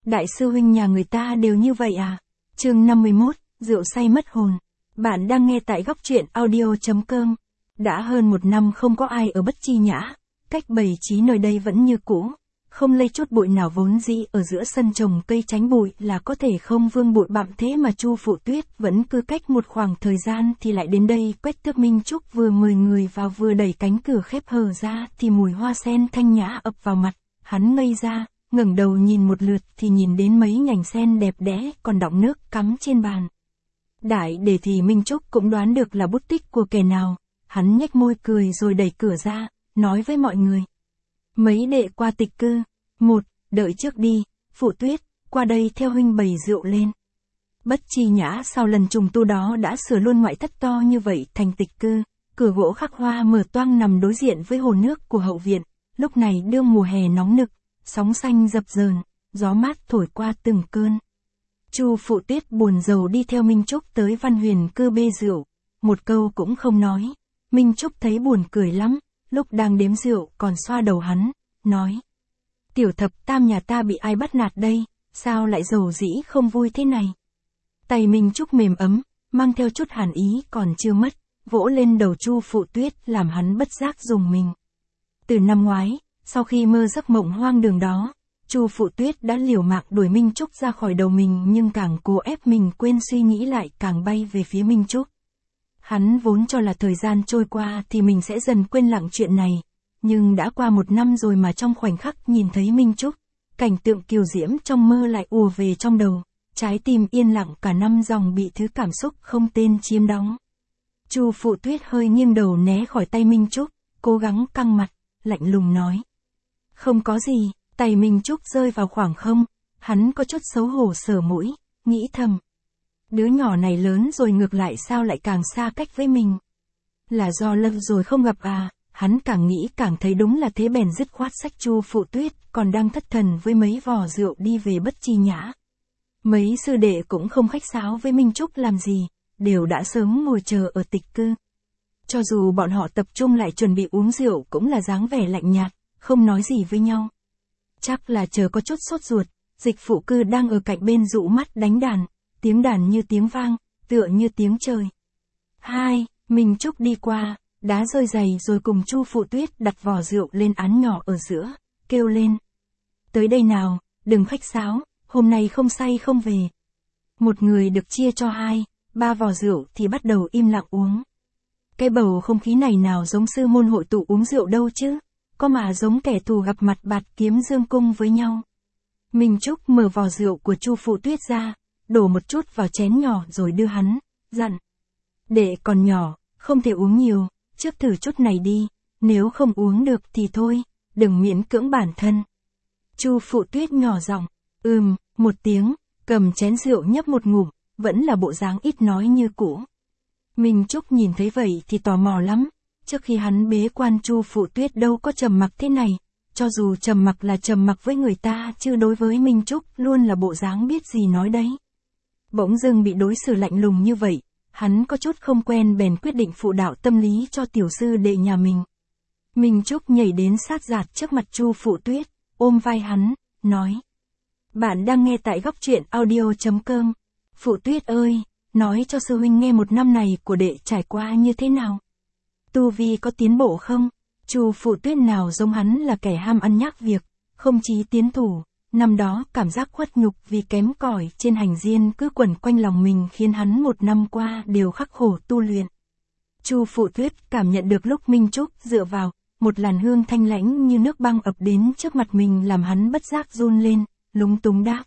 Đại sư huynh nhà người ta đều như vậy à? Chương 51, rượu say mất hồn. Bạn đang nghe tại góc truyện audio.com. Đã hơn 1 năm không có ai ở Bất Chi Nhã, cách bày trí nơi đây vẫn như cũ, không lây chút bụi nào, vốn dĩ ở giữa sân trồng cây tránh bụi là có thể không vương bụi bặm, thế mà Chu Phụ Tuyết vẫn cứ cách một khoảng thời gian thì lại đến đây quét tước. Minh Trúc vừa mời người vào vừa đẩy cánh cửa khép hờ ra thì mùi hoa sen thanh nhã ập vào mặt, hắn ngây ra, ngẩng đầu nhìn một lượt thì nhìn đến mấy nhành sen đẹp đẽ còn đọng nước cắm trên bàn. Đại để thì Minh Trúc cũng đoán được là bút tích của kẻ nào, hắn nhếch môi cười rồi đẩy cửa ra, nói với mọi người. Mấy đệ qua tịch cư. Một, đợi trước đi, Phụ Tuyết, qua đây theo huynh bày rượu lên. Bất Chi Nhã sau lần trùng tu đó đã sửa luôn ngoại thất to như vậy thành tịch cư, cửa gỗ khắc hoa mở toang nằm đối diện với hồ nước của hậu viện, lúc này đương mùa hè nóng nực, sóng xanh dập dờn, gió mát thổi qua từng cơn. Chu Phụ Tuyết buồn rầu đi theo Minh Trúc tới Văn Huyền cư bê rượu, một câu cũng không nói. Minh Trúc thấy buồn cười lắm, lúc đang đếm rượu còn xoa đầu hắn, nói. Tiểu thập tam nhà ta bị ai bắt nạt đây, sao lại rầu rĩ không vui thế này? Tay Minh Trúc mềm ấm, mang theo chút hàn ý còn chưa mất, vỗ lên đầu Chu Phụ Tuyết làm hắn bất giác rùng mình. Từ năm ngoái, sau khi mơ giấc mộng hoang đường đó, Chu Phụ Tuyết đã liều mạng đuổi Minh Trúc ra khỏi đầu mình, nhưng càng cố ép mình quên suy nghĩ lại càng bay về phía Minh Trúc. Hắn vốn cho là thời gian trôi qua thì mình sẽ dần quên lặng chuyện này, nhưng đã qua 1 năm rồi mà trong khoảnh khắc nhìn thấy Minh Trúc, cảnh tượng kiều diễm trong mơ lại ùa về trong đầu, trái tim yên lặng cả năm dòng bị thứ cảm xúc không tên chiếm đóng. Chu Phụ Tuyết hơi nghiêng đầu né khỏi tay Minh Trúc, cố gắng căng mặt, lạnh lùng nói. Không có gì, tay Minh Trúc rơi vào khoảng không, hắn có chút xấu hổ sờ mũi, nghĩ thầm. Đứa nhỏ này lớn rồi ngược lại sao lại càng xa cách với mình? Là do lâu rồi không gặp à? Hắn càng nghĩ càng thấy đúng là thế, bèn dứt khoát xách Chu Phụ Tuyết còn đang thất thần với mấy vò rượu đi về Bất Chi Nhã. Mấy sư đệ cũng không khách sáo với Minh Trúc làm gì, đều đã sớm ngồi chờ ở tịch cư. Cho dù bọn họ tập trung lại chuẩn bị uống rượu cũng là dáng vẻ lạnh nhạt, không nói gì với nhau. Chắc là chờ có chút sốt ruột, Dịch Phụ Cư đang ở cạnh bên dụ mắt đánh đàn, tiếng đàn như tiếng vang, tựa như tiếng trời. Hai, Minh Trúc đi qua, đá rơi giày rồi cùng Chu Phụ Tuyết đặt vò rượu lên án nhỏ ở giữa, kêu lên. Tới đây nào, đừng khách sáo, hôm nay không say không về. Một người được chia cho 2, 3 vò rượu thì bắt đầu im lặng uống. Cái bầu không khí này nào giống sư môn hội tụ uống rượu đâu chứ, có mà giống kẻ thù gặp mặt bạt kiếm dương cung với nhau. Minh Trúc mở vò rượu của Chu Phụ Tuyết ra, đổ một chút vào chén nhỏ rồi đưa hắn, dặn. Đệ còn nhỏ, không thể uống nhiều, trước thử chút này đi, nếu không uống được thì thôi, đừng miễn cưỡng bản thân. Chu Phụ Tuyết nhỏ giọng, một tiếng, cầm chén rượu nhấp một ngụm, vẫn là bộ dáng ít nói như cũ. Minh Trúc nhìn thấy vậy thì tò mò lắm, trước khi hắn bế quan Chu Phụ Tuyết đâu có trầm mặc thế này, cho dù trầm mặc là trầm mặc với người ta chứ đối với Minh Trúc luôn là bộ dáng biết gì nói đấy. Bỗng dưng bị đối xử lạnh lùng như vậy, hắn có chút không quen bèn quyết định phụ đạo tâm lý cho tiểu sư đệ nhà mình. Minh Trúc nhảy đến sát giạt trước mặt Chu Phụ Tuyết, ôm vai hắn, nói. Bạn đang nghe tại góc truyện audio.com. Phụ Tuyết ơi, nói cho sư huynh nghe 1 năm này của đệ trải qua như thế nào? Tu vi có tiến bộ không? Chu Phụ Tuyết nào giống hắn là kẻ ham ăn nhác việc, không chí tiến thủ. Năm đó cảm giác khuất nhục vì kém cỏi trên hành diên cứ quẩn quanh lòng mình khiến hắn 1 năm qua đều khắc khổ tu luyện. Chu Phụ Tuyết cảm nhận được lúc Minh Trúc dựa vào, một làn hương thanh lãnh như nước băng ập đến trước mặt mình làm hắn bất giác run lên, lúng túng đáp.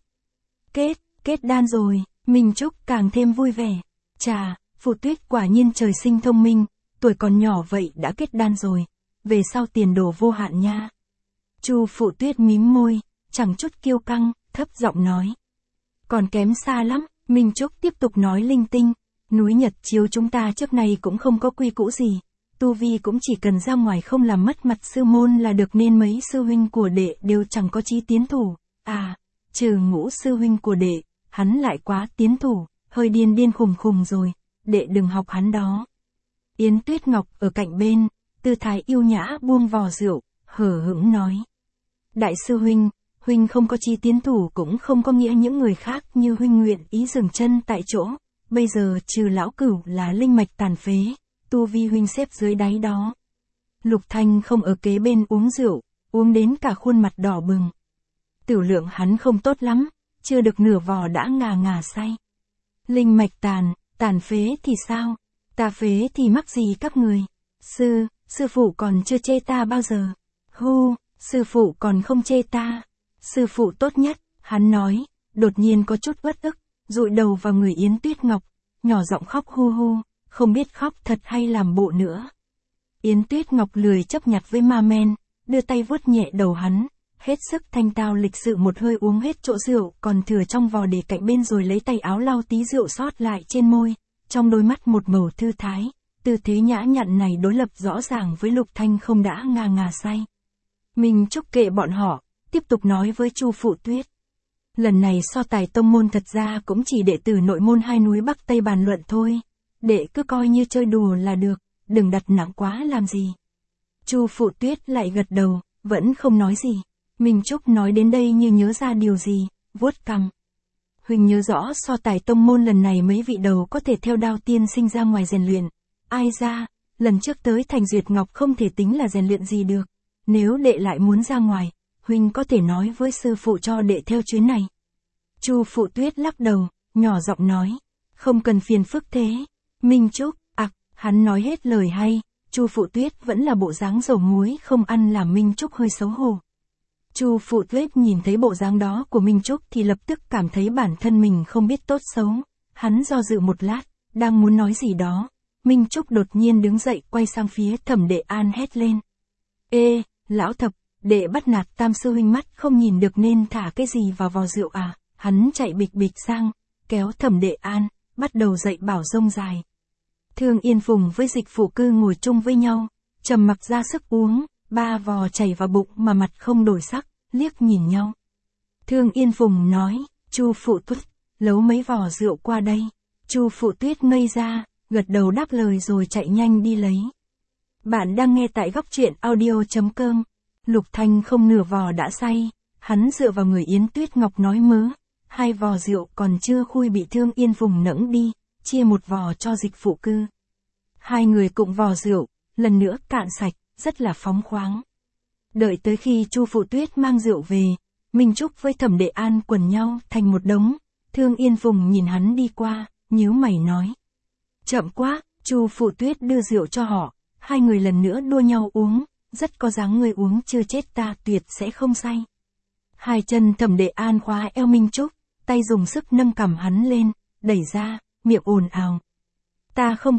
Kết đan rồi, Minh Trúc càng thêm vui vẻ. Chà, Phụ Tuyết quả nhiên trời sinh thông minh, tuổi còn nhỏ vậy đã kết đan rồi, về sau tiền đồ vô hạn nha. Chu Phụ Tuyết mím môi, chẳng chút kiêu căng, thấp giọng nói. Còn kém xa lắm, Minh Trúc tiếp tục nói linh tinh, núi Nhật Chiếu chúng ta trước này cũng không có quy củ gì, tu vi cũng chỉ cần ra ngoài không làm mất mặt sư môn là được, nên mấy sư huynh của đệ đều chẳng có chí tiến thủ. À, trừ Ngũ sư huynh của đệ, hắn lại quá tiến thủ, hơi điên khùng rồi, đệ đừng học hắn đó. Yến Tuyết Ngọc ở cạnh bên, tư thái yêu nhã buông vò rượu, hờ hững nói. Đại sư huynh, Huynh không có chí tiến thủ cũng không có nghĩa những người khác như huynh nguyện ý dừng chân tại chỗ. Bây giờ trừ lão cửu là linh mạch tàn phế, tu vi huynh xếp dưới đáy đó. Lục Thanh không ở kế bên uống rượu, uống đến cả khuôn mặt đỏ bừng. Tiểu lượng hắn không tốt lắm, chưa được nửa vò đã ngà ngà say. Linh mạch tàn phế thì sao? Ta phế thì mắc gì các người? Sư phụ còn chưa chê ta bao giờ. Sư phụ còn không chê ta. Sư phụ tốt nhất, hắn nói, đột nhiên có chút uất ức, dụi đầu vào người Yến Tuyết Ngọc, nhỏ giọng khóc hu, không biết khóc thật hay làm bộ nữa. Yến Tuyết Ngọc lười chấp nhặt với ma men, đưa tay vuốt nhẹ đầu hắn, hết sức thanh tao lịch sự một hơi uống hết chỗ rượu còn thừa trong vò để cạnh bên rồi lấy tay áo lau tí rượu sót lại trên môi, trong đôi mắt một màu thư thái, tư thế nhã nhặn này đối lập rõ ràng với Lục Thanh không đã ngà ngà say. Minh Trúc kệ bọn họ, tiếp tục nói với Chu Phụ Tuyết. Lần này so tài tông môn thật ra cũng chỉ đệ tử nội môn hai núi Bắc Tây bàn luận thôi, đệ cứ coi như chơi đùa là được, đừng đặt nặng quá làm gì. Chu Phụ Tuyết lại gật đầu, vẫn không nói gì. Minh Trúc nói đến đây như nhớ ra điều gì, vuốt cằm. Huỳnh nhớ rõ so tài tông môn lần này mấy vị đầu có thể theo Đao tiên sinh ra ngoài rèn luyện. Ai ra, lần trước tới thành Duyệt Ngọc không thể tính là rèn luyện gì được. Nếu đệ lại muốn ra ngoài, Huỳnh có thể nói với sư phụ cho đệ theo chuyến này. Chu Phụ Tuyết lắc đầu, nhỏ giọng nói, không cần phiền phức thế. Minh Trúc, hắn nói hết lời hay, Chu Phụ Tuyết vẫn là bộ dáng dầu muối không ăn làm Minh Trúc hơi xấu hổ. Chu Phụ Tuyết nhìn thấy bộ dáng đó của Minh Trúc thì lập tức cảm thấy bản thân mình không biết tốt xấu. Hắn do dự một lát, đang muốn nói gì đó. Minh Trúc đột nhiên đứng dậy quay sang phía Thẩm Đệ An hét lên. Ê, lão thập, đệ bắt nạt tam sư huynh mắt không nhìn được nên thả cái gì vào vò rượu à? Hắn chạy bịch bịch sang, kéo Thẩm Đệ An, bắt đầu dạy bảo rông dài. Thương Yên Phùng với Dịch Phụ Cư ngồi chung với nhau, trầm mặc ra sức uống, 3 vò chảy vào bụng mà mặt không đổi sắc, liếc nhìn nhau. Thương Yên Phùng nói, Chu Phụ Tuyết, lấu mấy vò rượu qua đây. Chu Phụ Tuyết ngây ra, gật đầu đáp lời rồi chạy nhanh đi lấy. Bạn đang nghe tại góc truyện audio.com. Lục Thanh không nửa vò đã say, hắn dựa vào người Yến Tuyết Ngọc nói mớ. 2 vò rượu còn chưa khui bị Thương Yên Phùng nẫng đi, chia 1 vò cho Dịch Phụ Cư. 2 người cùng vò rượu, lần nữa cạn sạch, rất là phóng khoáng. Đợi tới khi Chu Phụ Tuyết mang rượu về, Minh Trúc với Thẩm Đệ An quần nhau thành một đống, Thương Yên Phùng nhìn hắn đi qua, nhíu mày nói. Chậm quá, Chu Phụ Tuyết đưa rượu cho họ, 2 người lần nữa đua nhau uống, rất có dáng người uống chưa chết ta tuyệt sẽ không say. 2 chân Thẩm Đệ An khóa eo Minh Trúc, tay dùng sức nâng cằm hắn lên, đẩy ra, miệng ồn ào. Ta không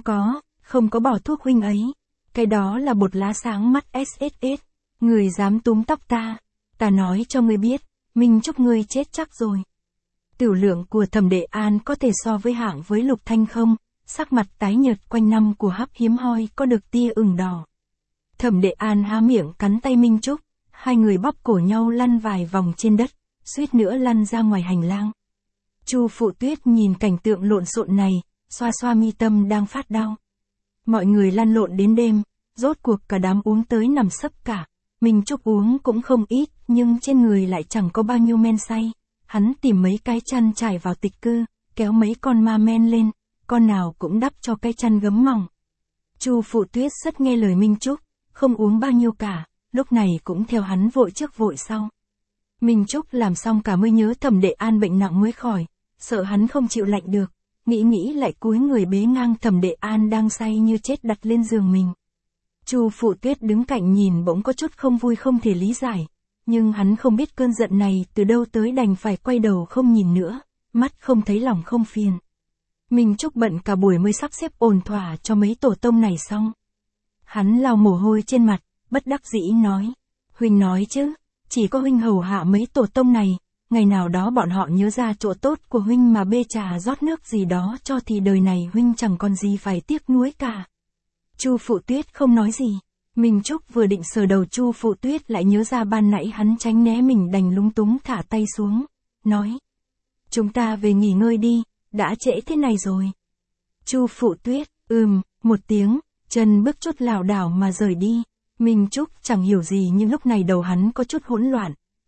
có bỏ thuốc huynh ấy, cái đó là bột lá sáng mắt SSS, người dám túm tóc ta nói cho ngươi biết, Minh Trúc ngươi chết chắc rồi. Tiểu lượng của Thẩm Đệ An có thể so với hạng với Lục Thanh không, sắc mặt tái nhợt quanh năm của hấp hiếm hoi có được tia ửng đỏ. Thẩm Đệ An há miệng cắn tay Minh Trúc, 2 người bóp cổ nhau lăn vài vòng trên đất, suýt nữa lăn ra ngoài hành lang. Chu Phụ Tuyết nhìn cảnh tượng lộn xộn này, xoa xoa mi tâm đang phát đau. Mọi người lăn lộn đến đêm, rốt cuộc cả đám uống tới nằm sấp cả. Minh Trúc uống cũng không ít, nhưng trên người lại chẳng có bao nhiêu men say. Hắn tìm mấy cái chăn trải vào tịch cư, kéo mấy con ma men lên, con nào cũng đắp cho cái chăn gấm mỏng. Chu Phụ Tuyết rất nghe lời Minh Trúc, không uống bao nhiêu cả, lúc này cũng theo hắn vội trước vội sau. Minh Trúc làm xong cả mới nhớ Thẩm Đệ An bệnh nặng mới khỏi, sợ hắn không chịu lạnh được, nghĩ lại cúi người bế ngang Thẩm Đệ An đang say như chết đặt lên giường mình. Chu Phụ Tuyết đứng cạnh nhìn bỗng có chút không vui không thể lý giải, nhưng hắn không biết cơn giận này từ đâu tới đành phải quay đầu không nhìn nữa, mắt không thấy lòng không phiền. Minh Trúc bận cả buổi mới sắp xếp ổn thỏa cho mấy tổ tông này xong. Hắn lau mồ hôi trên mặt, bất đắc dĩ nói, huynh nói chứ, chỉ có huynh hầu hạ mấy tổ tông này, ngày nào đó bọn họ nhớ ra chỗ tốt của huynh mà bê trà rót nước gì đó cho thì đời này huynh chẳng còn gì phải tiếc nuối cả. Chu Phụ Tuyết không nói gì. Minh Trúc vừa định sờ đầu Chu Phụ Tuyết lại nhớ ra ban nãy hắn tránh né mình đành lúng túng thả tay xuống, nói. Chúng ta về nghỉ ngơi đi, đã trễ thế này rồi. Chu Phụ Tuyết, một tiếng, chân bước chút lảo đảo mà rời đi. Minh Trúc chẳng hiểu gì nhưng lúc này đầu hắn có chút hỗn loạn,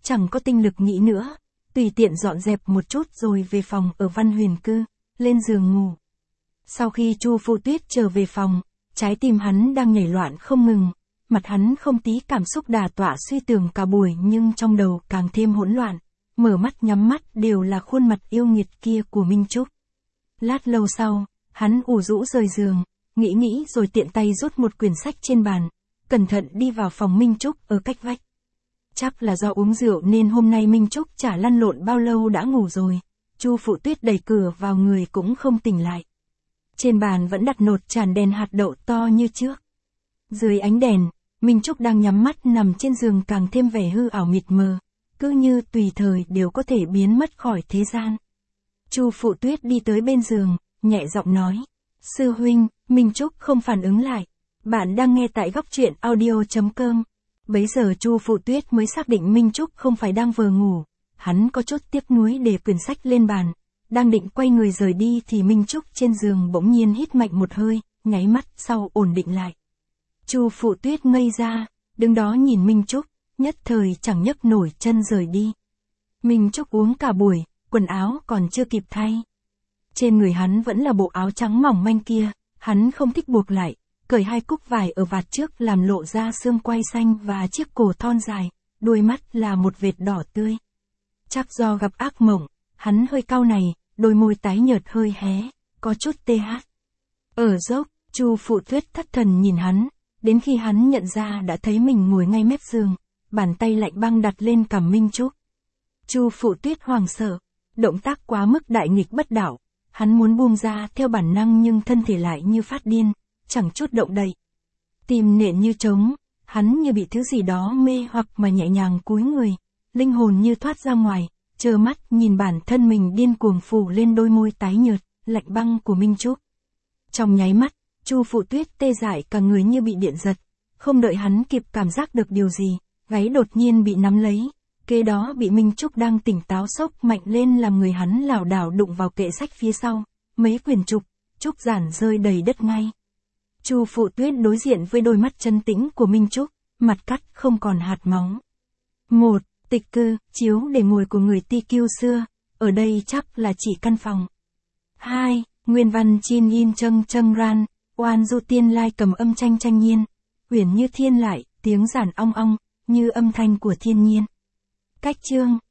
chẳng có tinh lực nghĩ nữa, tùy tiện dọn dẹp một chút rồi về phòng ở Văn Huyền Cư, lên giường ngủ. Sau khi Chu Phụ Tuyết trở về phòng, trái tim hắn đang nhảy loạn không ngừng, mặt hắn không tí cảm xúc đà tọa suy tưởng cả buổi nhưng trong đầu càng thêm hỗn loạn, mở mắt nhắm mắt đều là khuôn mặt yêu nghiệt kia của Minh Trúc. Lát lâu sau, hắn ủ rũ rời giường, nghĩ rồi tiện tay rút một quyển sách trên bàn, cẩn thận đi vào phòng Minh Trúc ở cách vách. Chắc là do uống rượu nên hôm nay Minh Trúc chả lăn lộn bao lâu đã ngủ rồi. Chu Phụ Tuyết đẩy cửa vào người cũng không tỉnh lại. Trên bàn vẫn đặt nồi tràn đèn hạt đậu to như trước. Dưới ánh đèn, Minh Trúc đang nhắm mắt nằm trên giường càng thêm vẻ hư ảo mịt mờ, cứ như tùy thời đều có thể biến mất khỏi thế gian. Chu Phụ Tuyết đi tới bên giường, nhẹ giọng nói: "Sư huynh." Minh Trúc không phản ứng lại. Bạn đang nghe tại góc truyện audio.com. Bấy giờ Chu Phụ Tuyết mới xác định Minh Trúc không phải đang vờ ngủ. Hắn có chút tiếc nuối để quyển sách lên bàn, đang định quay người rời đi thì Minh Trúc trên giường bỗng nhiên hít mạnh một hơi, nháy mắt sau ổn định lại. Chu Phụ Tuyết ngây ra, đứng đó nhìn Minh Trúc, nhất thời chẳng nhấc nổi chân rời đi. Minh Trúc uống cả buổi, quần áo còn chưa kịp thay. Trên người hắn vẫn là bộ áo trắng mỏng manh kia, hắn không thích buộc lại, cởi hai cúc vải ở vạt trước làm lộ ra xương quai xanh và chiếc cổ thon dài, đuôi mắt là một vệt đỏ tươi. Chắc do gặp ác mộng, hắn hơi cau này, đôi môi tái nhợt hơi hé, có chút tê hát. Ở dốc, Chu Phụ Tuyết thất thần nhìn hắn, đến khi hắn nhận ra đã thấy mình ngồi ngay mép giường, bàn tay lạnh băng đặt lên cằm Minh Trúc. Chu Phụ Tuyết hoảng sợ, động tác quá mức đại nghịch bất đạo, hắn muốn buông ra theo bản năng nhưng thân thể lại như phát điên, chẳng chút động đậy. Tim nện như trống, hắn như bị thứ gì đó mê hoặc mà nhẹ nhàng cúi người, linh hồn như thoát ra ngoài, trơ mắt nhìn bản thân mình điên cuồng phủ lên đôi môi tái nhợt, lạnh băng của Minh Trúc. Trong nháy mắt, Chu Phụ Tuyết tê dại cả người như bị điện giật, không đợi hắn kịp cảm giác được điều gì, gáy đột nhiên bị nắm lấy, kế đó bị Minh Trúc đang tỉnh táo sốc mạnh lên làm người hắn lảo đảo đụng vào kệ sách phía sau, mấy quyển trúc giản rơi đầy đất ngay. Chu Phụ Tuyết đối diện với đôi mắt trấn tĩnh của Minh Trúc, mặt cắt không còn hạt máu. 1. Tịch cư, chiếu để ngồi của người Ti Kiêu xưa, ở đây chắc là chỉ căn phòng. 2. Nguyên văn Chin Yin Cheng Ran, Oan Du Tiên Lai cầm âm tranh nhiên, uyển như thiên lại, tiếng giản ong ong, như âm thanh của thiên nhiên. Cách chương